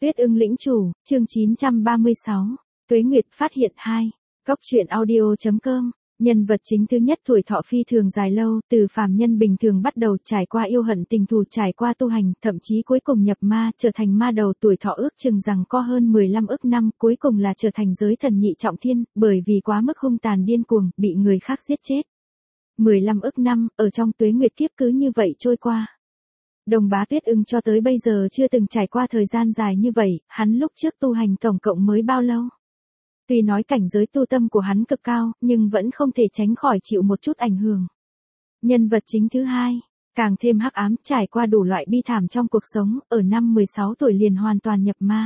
Tuyết ưng lĩnh chủ, chương 936, Tuế Nguyệt phát hiện 2. Góc truyện audio.com. Nhân vật chính thứ nhất tuổi thọ phi thường dài lâu, từ phàm nhân bình thường bắt đầu trải qua yêu hận tình thù, trải qua tu hành, thậm chí cuối cùng nhập ma, trở thành ma đầu, tuổi thọ ước chừng rằng có hơn 15 ức năm, cuối cùng là trở thành giới thần nhị trọng thiên, bởi vì quá mức hung tàn điên cuồng, bị người khác giết chết. 15 ức năm, ở trong tuế nguyệt kiếp cứ như vậy trôi qua. Đồng Bá Tuyết ưng cho tới bây giờ chưa từng trải qua thời gian dài như vậy, hắn lúc trước tu hành tổng cộng mới bao lâu? Tuy nói cảnh giới tu tâm của hắn cực cao, nhưng vẫn không thể tránh khỏi chịu một chút ảnh hưởng. Nhân vật chính thứ hai, càng thêm hắc ám, trải qua đủ loại bi thảm trong cuộc sống, ở năm 16 tuổi liền hoàn toàn nhập ma.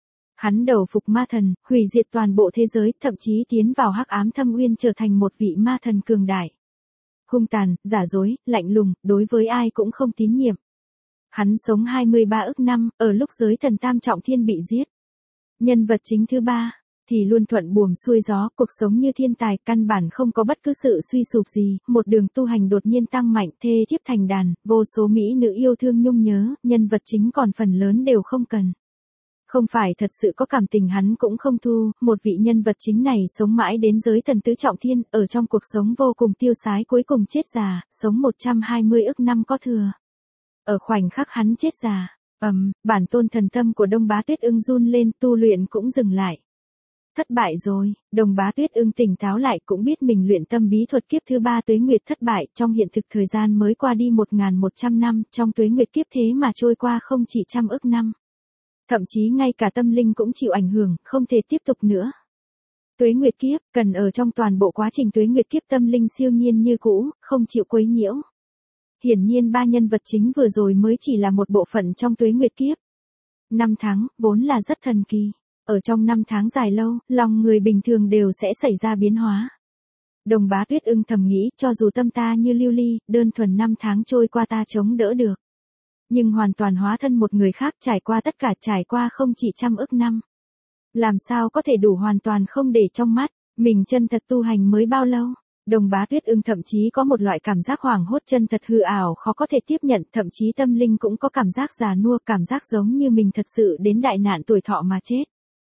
Hắn đầu phục ma thần, hủy diệt toàn bộ thế giới, thậm chí tiến vào hắc ám thâm uyên trở thành một vị ma thần cường đại. Hung tàn, giả dối, lạnh lùng, đối với ai cũng không tín nhiệm. Hắn sống 23 ức năm, ở lúc giới thần tam trọng thiên bị giết. Nhân vật chính thứ ba, thì luôn thuận buồm xuôi gió, cuộc sống như thiên tài, căn bản không có bất cứ sự suy sụp gì, một đường tu hành đột nhiên tăng mạnh, thê thiếp thành đàn, vô số mỹ nữ yêu thương nhung nhớ, nhân vật chính còn phần lớn đều không cần. Không phải thật sự có cảm tình hắn cũng không thu, một vị nhân vật chính này sống mãi đến giới thần tứ trọng thiên, ở trong cuộc sống vô cùng tiêu sái, cuối cùng chết già, sống 120 ức năm có thừa. Ở khoảnh khắc hắn chết già, bản tôn thần tâm của Đông Bá Tuyết ưng run lên, tu luyện cũng dừng lại. Thất bại rồi, Đồng Bá Tuyết ưng tỉnh táo lại, cũng biết mình luyện tâm bí thuật kiếp thứ ba tuế nguyệt thất bại, trong hiện thực thời gian mới qua đi 1100 năm, trong tuế nguyệt kiếp thế mà trôi qua không chỉ trăm ức năm. Thậm chí ngay cả tâm linh cũng chịu ảnh hưởng, không thể tiếp tục nữa. Tuế nguyệt kiếp, cần ở trong toàn bộ quá trình tuế nguyệt kiếp tâm linh siêu nhiên như cũ, không chịu quấy nhiễu. Hiển nhiên ba nhân vật chính vừa rồi mới chỉ là một bộ phận trong tuế nguyệt kiếp. 5 tháng, vốn là rất thần kỳ. Ở trong 5 tháng dài lâu, lòng người bình thường đều sẽ xảy ra biến hóa. Đồng Bá Tuyết ưng thầm nghĩ, cho dù tâm ta như lưu ly, đơn thuần 5 tháng trôi qua ta chống đỡ được. Nhưng hoàn toàn hóa thân một người khác, trải qua tất cả, trải qua không chỉ trăm ức năm. Làm sao có thể đủ hoàn toàn không để trong mắt, mình chân thật tu hành mới bao lâu? Đồng Bá Tuyết ưng thậm chí có một loại cảm giác hoảng hốt, chân thật hư ảo khó có thể tiếp nhận, thậm chí tâm linh cũng có cảm giác già nua, cảm giác giống như mình thật sự đến đại nạn tuổi thọ mà chết.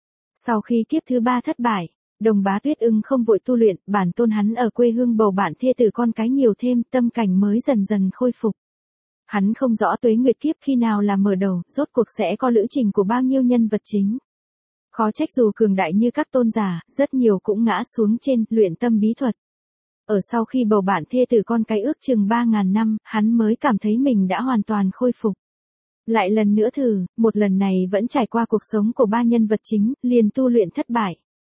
Sau khi kiếp thứ ba thất bại, Đồng Bá Tuyết ưng không vội tu luyện, bản tôn hắn ở quê hương bầu bạn thê tử con cái nhiều thêm, tâm cảnh mới dần dần khôi phục. Hắn không rõ tuế nguyệt kiếp khi nào là mở đầu, rốt cuộc sẽ có lữ trình của bao nhiêu nhân vật chính. Khó trách dù cường đại như các tôn giả, rất nhiều cũng ngã xuống trên luyện tâm bí thuật. Ở sau khi bầu bạn thê tử con cái ước chừng 3.000 năm, hắn mới cảm thấy mình đã hoàn toàn khôi phục. Lại lần nữa thử, một lần này vẫn trải qua cuộc sống của ba nhân vật chính, liền tu luyện thất bại.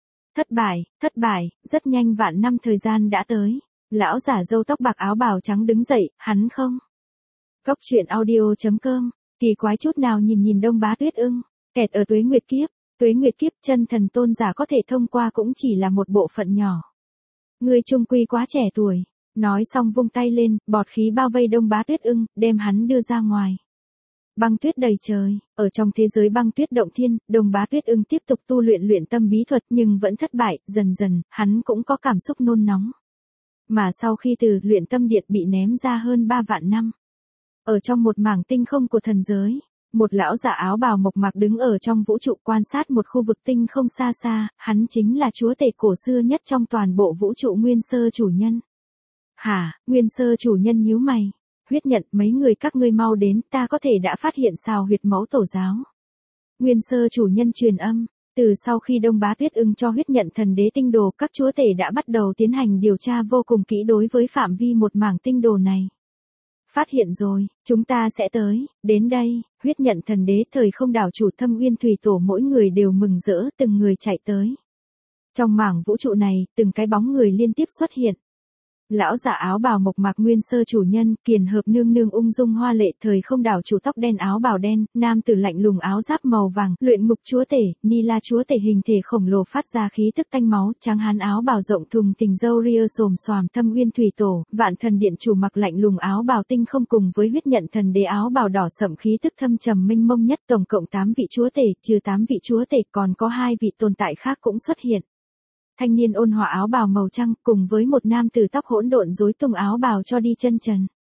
Thất bại, rất nhanh vạn năm thời gian đã tới. Lão giả râu tóc bạc áo bào trắng đứng dậy, hắn không. Góc truyện audio.com, kỳ quái chút nào nhìn Đông Bá Tuyết ưng, kẹt ở tuế nguyệt kiếp chân thần tôn giả có thể thông qua cũng chỉ là một bộ phận nhỏ. Ngươi trung quy quá trẻ tuổi, nói xong vung tay lên, bọt khí bao vây Đông Bá Tuyết ưng, đem hắn đưa ra ngoài. Băng tuyết đầy trời, ở trong thế giới băng tuyết động thiên, Đồng Bá Tuyết ưng tiếp tục tu luyện tâm bí thuật nhưng vẫn thất bại, dần dần, hắn cũng có cảm xúc nôn nóng. Mà sau khi từ luyện tâm điện bị ném ra hơn 3 vạn năm, ở trong một mảng tinh không của thần giới, một lão giả áo bào mộc mạc đứng ở trong vũ trụ quan sát một khu vực tinh không xa xa, hắn chính là chúa tể cổ xưa nhất trong toàn bộ vũ trụ Nguyên Sơ chủ nhân. Hả, Nguyên Sơ chủ nhân nhíu mày. Huyết nhận, mấy người các ngươi mau đến, ta có thể đã phát hiện sao huyệt mẫu tổ giáo. Nguyên Sơ chủ nhân truyền âm, từ sau khi Đông Bá Tuyết ưng cho huyết nhận thần đế tinh đồ, các chúa tể đã bắt đầu tiến hành điều tra vô cùng kỹ đối với phạm vi một mảng tinh đồ này. Phát hiện rồi, chúng ta sẽ tới, đến đây, huyết nhận thần đế thời không đảo chủ Thâm Uyên thủy tổ mỗi người đều mừng rỡ, từng người chạy tới. Trong mảng vũ trụ này, từng cái bóng người liên tiếp xuất hiện. Lão giả áo bào mộc mạc Nguyên Sơ chủ nhân, Kiền Hợp nương nương ung dung hoa lệ, thời không đảo chủ tóc đen áo bào đen, nam tử lạnh lùng áo giáp màu vàng, luyện ngục chúa tể, Ni La chúa tể hình thể khổng lồ phát ra khí tức tanh máu, trắng hán áo bào rộng thùng tình râu ria xồm xoàm Thâm Uyên thủy tổ, Vạn thần điện chủ mặc lạnh lùng áo bào tinh không cùng với huyết nhận thần đế áo bào đỏ sẫm khí tức thâm trầm mênh mông nhất, tổng cộng 8 vị chúa tể, trừ 8 vị chúa tể còn có 2 vị tồn tại khác cũng xuất hiện. Thanh niên ôn hòa áo bào màu trắng cùng với một nam tử tóc hỗn độn rối tung áo bào cho đi chân trần.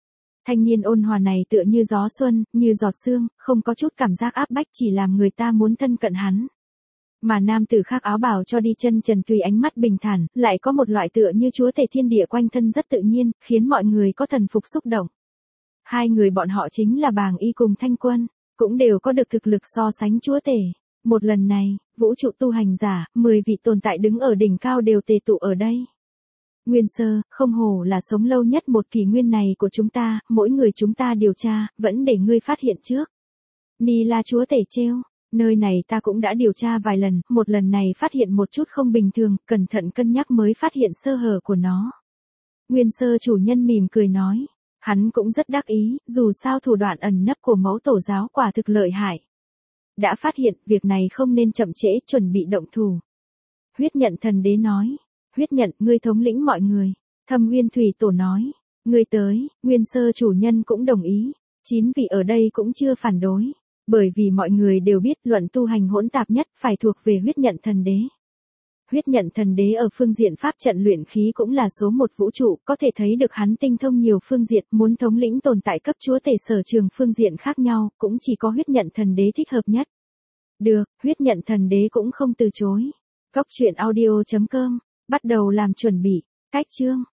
Thanh niên ôn hòa này tựa như gió xuân, như giọt sương, không có chút cảm giác áp bách, chỉ làm người ta muốn thân cận hắn. Mà nam tử khác áo bào cho đi chân trần tùy ánh mắt bình thản, lại có một loại tựa như chúa tể thiên địa quanh thân rất tự nhiên, khiến mọi người có thần phục xúc động. Hai người bọn họ chính là Bàng Y cùng Thanh Quân, cũng đều có được thực lực so sánh chúa tể. Một lần này, vũ trụ tu hành giả, 10 vị tồn tại đứng ở đỉnh cao đều tề tụ ở đây. Nguyên Sơ, không hổ là sống lâu nhất một kỷ nguyên này của chúng ta, mỗi người chúng ta điều tra, vẫn để ngươi phát hiện trước. Ni La chúa tể trêu, nơi này ta cũng đã điều tra vài lần, một lần này phát hiện một chút không bình thường, cẩn thận cân nhắc mới phát hiện sơ hở của nó. Nguyên Sơ chủ nhân mỉm cười nói, hắn cũng rất đắc ý, dù sao thủ đoạn ẩn nấp của mẫu tổ giáo quả thực lợi hại. Đã phát hiện, việc này không nên chậm trễ, chuẩn bị động thủ. Huyết Nhận Thần Đế nói, Huyết Nhận, ngươi thống lĩnh mọi người. Thâm Uyên Thủy Tổ nói, ngươi tới, Nguyên Sơ chủ nhân cũng đồng ý. 9 vị ở đây cũng chưa phản đối, bởi vì mọi người đều biết luận tu hành hỗn tạp nhất phải thuộc về Huyết Nhận Thần Đế. Huyết Nhận Thần Đế ở phương diện pháp trận luyện khí cũng là số một vũ trụ, có thể thấy được hắn tinh thông nhiều phương diện, muốn thống lĩnh tồn tại cấp chúa tể sở trường phương diện khác nhau, cũng chỉ có Huyết Nhận Thần Đế thích hợp nhất. Được, Huyết Nhận Thần Đế cũng không từ chối. Góc truyện audio.com, bắt đầu làm chuẩn bị, cách chương.